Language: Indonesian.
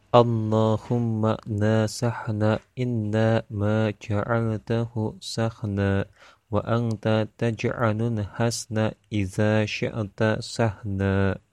Allahumma nasahna inna ma ja'altahu sahna wa anta taj'alun hasna idza syi'ta sahna.